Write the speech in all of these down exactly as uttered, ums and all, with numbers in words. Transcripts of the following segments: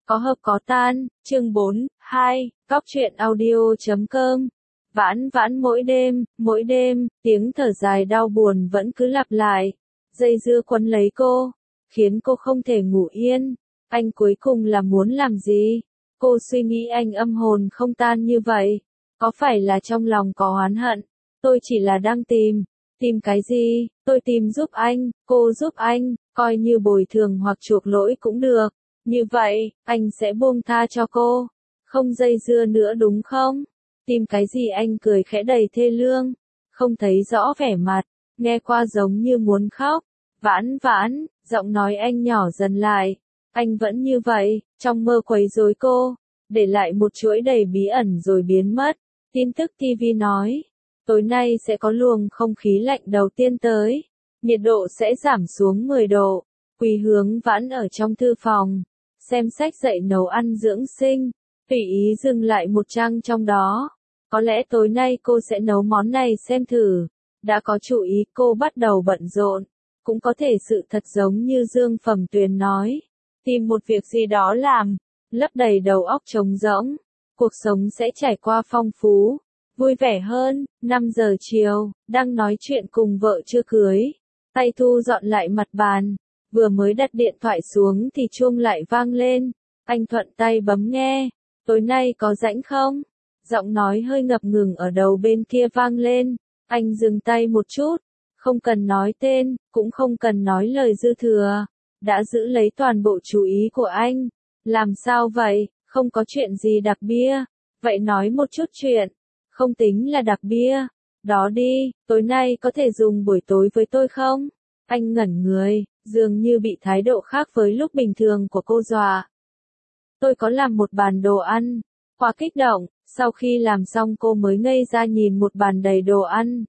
Có hợp có tan, chương bốn, hai, góc truyện audio.com. Vãn vãn mỗi đêm, mỗi đêm, tiếng thở dài đau buồn vẫn cứ lặp lại. Dây dưa quấn lấy cô, khiến cô không thể ngủ yên. Anh cuối cùng là muốn làm gì? Cô suy nghĩ anh âm hồn không tan như vậy. Có phải là trong lòng có oán hận? Tôi chỉ là đang tìm. Tìm cái gì? Tôi tìm giúp anh, cô giúp anh, coi như bồi thường hoặc chuộc lỗi cũng được. Như vậy, anh sẽ buông tha cho cô. Không dây dưa nữa đúng không? Tìm cái gì? Anh cười khẽ đầy thê lương. Không thấy rõ vẻ mặt, nghe qua giống như muốn khóc. Vãn vãn, giọng nói anh nhỏ dần lại. Anh vẫn như vậy, trong mơ quấy rối cô, để lại một chuỗi đầy bí ẩn rồi biến mất. Tin tức ti vi nói, tối nay sẽ có luồng không khí lạnh đầu tiên tới. Nhiệt độ sẽ giảm xuống mười độ. Quý Hướng Vãn ở trong thư phòng, xem sách dạy nấu ăn dưỡng sinh, tùy ý dừng lại một trang trong đó. Có lẽ tối nay cô sẽ nấu món này xem thử. Đã có chủ ý cô bắt đầu bận rộn. Cũng có thể sự thật giống như Dương Phẩm Tuyền nói. Tìm một việc gì đó làm, lấp đầy đầu óc trống rỗng. Cuộc sống sẽ trải qua phong phú, vui vẻ hơn. Năm giờ chiều, đang nói chuyện cùng vợ chưa cưới. Tay thu dọn lại mặt bàn. Vừa mới đặt điện thoại xuống thì chuông lại vang lên. Anh thuận tay bấm nghe. Tối nay có rảnh không? Giọng nói hơi ngập ngừng ở đầu bên kia vang lên. Anh dừng tay một chút. Không cần nói tên, cũng không cần nói lời dư thừa. Đã giữ lấy toàn bộ chú ý của anh. Làm sao vậy? Không có chuyện gì đặc bia. Vậy nói một chút chuyện. Không tính là đặc bia. Đó đi, tối nay có thể dùng buổi tối với tôi không? Anh ngẩn người, dường như bị thái độ khác với lúc bình thường của cô dọa. Tôi có làm một bàn đồ ăn. Quá kích động, sau khi làm xong cô mới ngây ra nhìn một bàn đầy đồ ăn.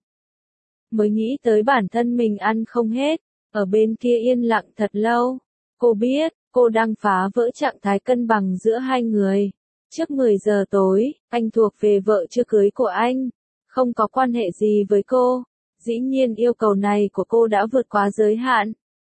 Mới nghĩ tới bản thân mình ăn không hết, ở bên kia yên lặng thật lâu. Cô biết, cô đang phá vỡ trạng thái cân bằng giữa hai người. Trước mười giờ tối, anh thuộc về vợ chưa cưới của anh. Không có quan hệ gì với cô. Dĩ nhiên yêu cầu này của cô đã vượt quá giới hạn.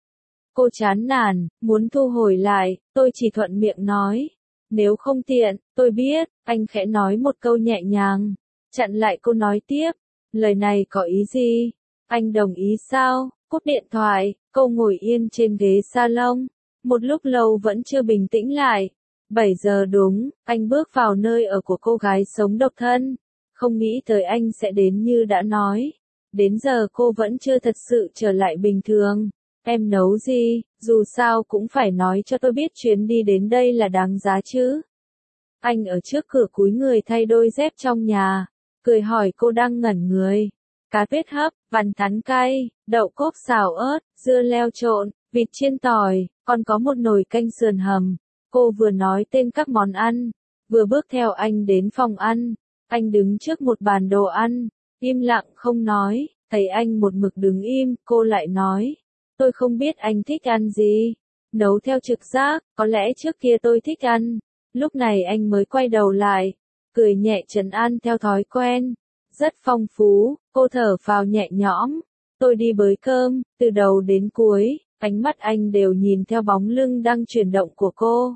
Cô chán nản, muốn thu hồi lại, tôi chỉ thuận miệng nói. Nếu không tiện, tôi biết, anh khẽ nói một câu nhẹ nhàng. Chặn lại cô nói tiếp. Lời này có ý gì? Anh đồng ý sao? Cúp điện thoại, cô ngồi yên trên ghế salon. Một lúc lâu vẫn chưa bình tĩnh lại. bảy giờ đúng, anh bước vào nơi ở của cô gái sống độc thân. Không nghĩ tới anh sẽ đến như đã nói. Đến giờ cô vẫn chưa thật sự trở lại bình thường. Em nấu gì, dù sao cũng phải nói cho tôi biết chuyến đi đến đây là đáng giá chứ. Anh ở trước cửa cúi người thay đôi dép trong nhà. Cười hỏi cô đang ngẩn người. Cá tuyết hấp, vằn thắn cay, đậu cốp xào ớt, dưa leo trộn, vịt chiên tỏi, còn có một nồi canh sườn hầm. Cô vừa nói tên các món ăn, vừa bước theo anh đến phòng ăn. Anh đứng trước một bàn đồ ăn, im lặng không nói. Thấy anh một mực đứng im, cô lại nói. Tôi không biết anh thích ăn gì. Nấu theo trực giác, có lẽ trước kia tôi thích ăn. Lúc này anh mới quay đầu lại. Cười nhẹ trấn an theo thói quen. Rất phong phú, cô thở phào nhẹ nhõm. Tôi đi bới cơm, từ đầu đến cuối, ánh mắt anh đều nhìn theo bóng lưng đang chuyển động của cô.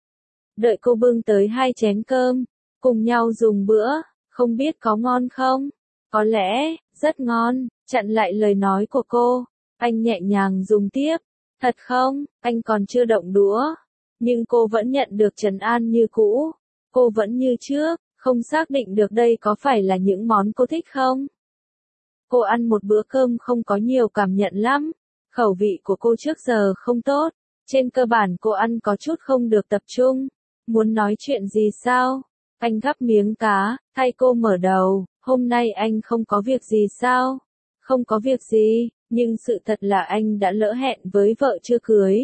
Đợi cô bưng tới hai chén cơm, cùng nhau dùng bữa, không biết có ngon không? Có lẽ, rất ngon, chặn lại lời nói của cô. Anh nhẹ nhàng dùng tiếp. Thật không, anh còn chưa động đũa. Nhưng cô vẫn nhận được trấn an như cũ. Cô vẫn như trước, không xác định được đây có phải là những món cô thích không? Cô ăn một bữa cơm không có nhiều cảm nhận lắm. Khẩu vị của cô trước giờ không tốt. Trên cơ bản cô ăn có chút không được tập trung. Muốn nói chuyện gì sao? Anh gắp miếng cá, thay cô mở đầu. Hôm nay anh không có việc gì sao? Không có việc gì, nhưng sự thật là anh đã lỡ hẹn với vợ chưa cưới.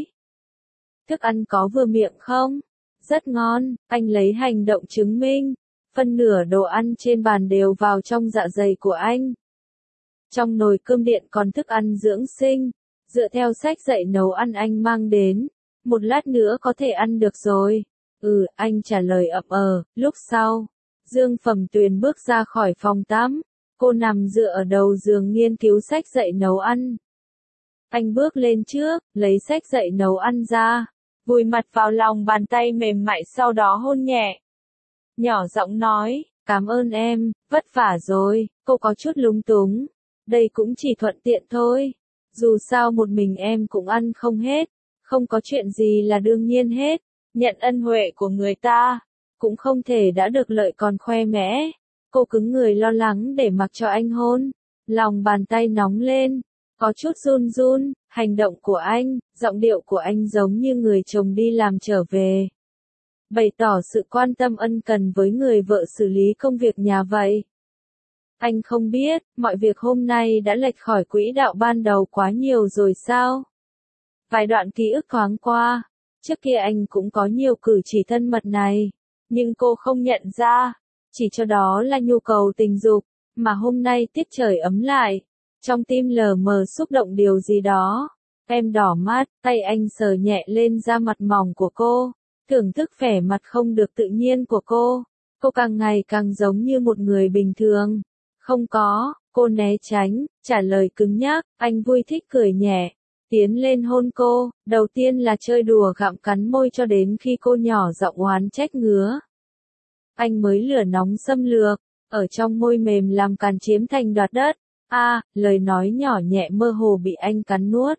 Thức ăn có vừa miệng không? Rất ngon, anh lấy hành động chứng minh. Phân nửa đồ ăn trên bàn đều vào trong dạ dày của anh. Trong nồi cơm điện còn thức ăn dưỡng sinh. Dựa theo sách dạy nấu ăn anh mang đến. Một lát nữa có thể ăn được rồi. Ừ, anh trả lời ậm ờ. Lúc sau, Dương Phẩm Tuyền bước ra khỏi phòng tắm. Cô nằm dựa ở đầu giường nghiên cứu sách dạy nấu ăn. Anh bước lên trước, lấy sách dạy nấu ăn ra. vùi mặt vào lòng bàn tay mềm mại sau đó hôn nhẹ. Nhỏ giọng nói, cảm ơn em, vất vả rồi, cô có chút lúng túng. Đây cũng chỉ thuận tiện thôi. Dù sao một mình em cũng ăn không hết, không có chuyện gì là đương nhiên hết. Nhận ân huệ của người ta, cũng không thể đã được lợi còn khoe mẽ. Cô cứng người lo lắng để mặc cho anh hôn. Lòng bàn tay nóng lên, có chút run run, hành động của anh, giọng điệu của anh giống như người chồng đi làm trở về. Bày tỏ sự quan tâm ân cần với người vợ xử lý công việc nhà vậy. Anh không biết, mọi việc hôm nay đã lệch khỏi quỹ đạo ban đầu quá nhiều rồi sao? Vài đoạn ký ức thoáng qua, trước kia anh cũng có nhiều cử chỉ thân mật này, nhưng cô không nhận ra, chỉ cho đó là nhu cầu tình dục, mà hôm nay tiết trời ấm lại, trong tim lờ mờ xúc động điều gì đó. Em đỏ mắt, tay anh sờ nhẹ lên da mặt mỏng của cô, thưởng thức vẻ mặt không được tự nhiên của cô. Cô càng ngày càng giống như một người bình thường. Không có, cô né tránh, trả lời cứng nhắc, anh vui thích cười nhẹ, tiến lên hôn cô, đầu tiên là chơi đùa gặm cắn môi cho đến khi cô nhỏ giọng oán trách ngứa. Anh mới lửa nóng xâm lược, ở trong môi mềm làm càn chiếm thành đoạt đất. A, à, lời nói nhỏ nhẹ mơ hồ bị anh cắn nuốt.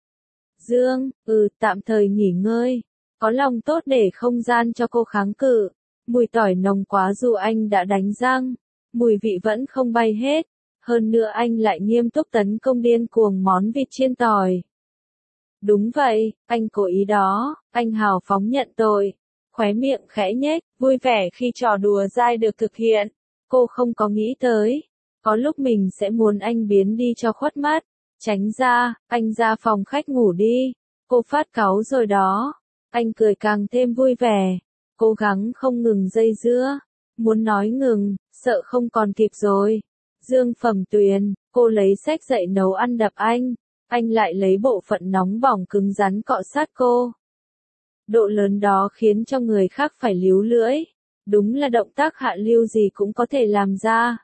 Dương, ừ, tạm thời nghỉ ngơi, có lòng tốt để không gian cho cô kháng cự. Mùi tỏi nồng quá dù anh đã đánh răng, mùi vị vẫn không bay hết. Hơn nữa anh lại nghiêm túc tấn công điên cuồng món vịt chiên tỏi. Đúng vậy, anh cố ý đó, anh hào phóng nhận tội. Khóe miệng khẽ nhếch, vui vẻ khi trò đùa dai được thực hiện. Cô không có nghĩ tới, có lúc mình sẽ muốn anh biến đi cho khuất mắt. Tránh ra, anh ra phòng khách ngủ đi. Cô phát cáu rồi đó. Anh cười càng thêm vui vẻ, cố gắng không ngừng dây dưa. Muốn nói ngừng, sợ không còn kịp rồi. Dương Phẩm Tuyền, cô lấy sách dậy nấu ăn đập anh. Anh lại lấy bộ phận nóng bỏng cứng rắn cọ sát cô. Độ lớn đó khiến cho người khác phải líu lưỡi. Đúng là động tác hạ lưu gì cũng có thể làm ra.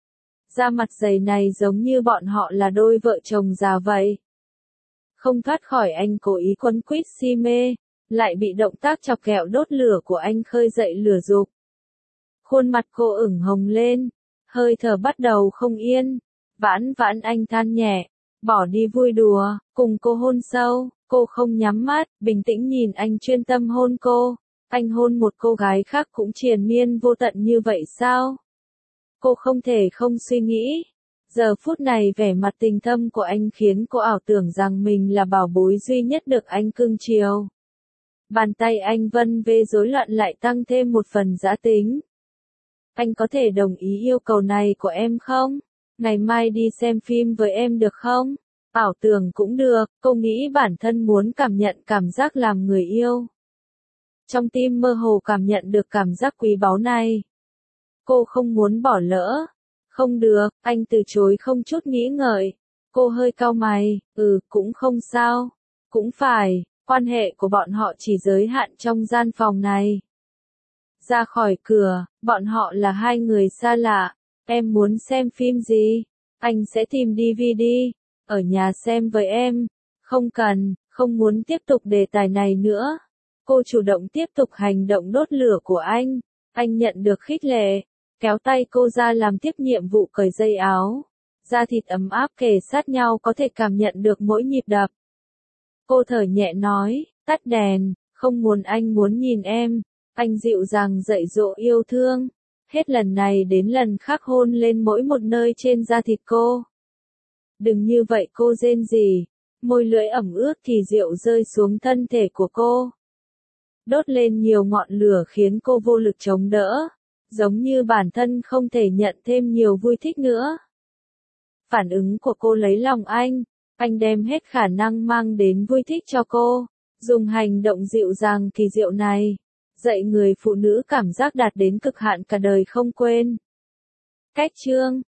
Da mặt dày này giống như bọn họ là đôi vợ chồng già vậy. Không thoát khỏi anh cố ý quấn quýt si mê, lại bị động tác chọc ghẹo đốt lửa của anh khơi dậy lửa dục. Khuôn mặt cô ửng hồng lên, hơi thở bắt đầu không yên. Vãn vãn anh than nhẹ, bỏ đi vui đùa, cùng cô hôn sâu. Cô không nhắm mắt, bình tĩnh nhìn anh chuyên tâm hôn cô. Anh hôn một cô gái khác cũng triền miên vô tận như vậy sao? Cô không thể không suy nghĩ. Giờ phút này vẻ mặt tình thâm của anh khiến cô ảo tưởng rằng mình là bảo bối duy nhất được anh cưng chiều. Bàn tay anh vân vê rối loạn lại tăng thêm một phần dã tính. Anh có thể đồng ý yêu cầu này của em không? Ngày mai đi xem phim với em được không? Ảo tưởng cũng được, cô nghĩ bản thân muốn cảm nhận cảm giác làm người yêu. Trong tim mơ hồ cảm nhận được cảm giác quý báu này. Cô không muốn bỏ lỡ. Không được, anh từ chối không chút nghĩ ngợi. Cô hơi cau mày, ừ, cũng không sao. Cũng phải, quan hệ của bọn họ chỉ giới hạn trong gian phòng này. Ra khỏi cửa, bọn họ là hai người xa lạ. Em muốn xem phim gì? Anh sẽ tìm đê vê đê. Ở nhà xem với em. Không cần, không muốn tiếp tục đề tài này nữa. Cô chủ động tiếp tục hành động đốt lửa của anh. Anh nhận được khích lệ, kéo tay cô ra làm tiếp nhiệm vụ cởi dây áo. Da thịt ấm áp kề sát nhau có thể cảm nhận được mỗi nhịp đập. Cô thở nhẹ nói, tắt đèn, không muốn anh muốn nhìn em. Anh dịu dàng dạy dỗ yêu thương. Hết lần này đến lần khác hôn lên mỗi một nơi trên da thịt cô. Đừng như vậy cô rên rỉ. Môi lưỡi ẩm ướt thì rượu rơi xuống thân thể của cô. Đốt lên nhiều ngọn lửa khiến cô vô lực chống đỡ. Giống như bản thân không thể nhận thêm nhiều vui thích nữa. Phản ứng của cô lấy lòng anh. Anh đem hết khả năng mang đến vui thích cho cô. Dùng hành động dịu dàng kỳ diệu này. Dạy người phụ nữ cảm giác đạt đến cực hạn cả đời không quên. Cách chương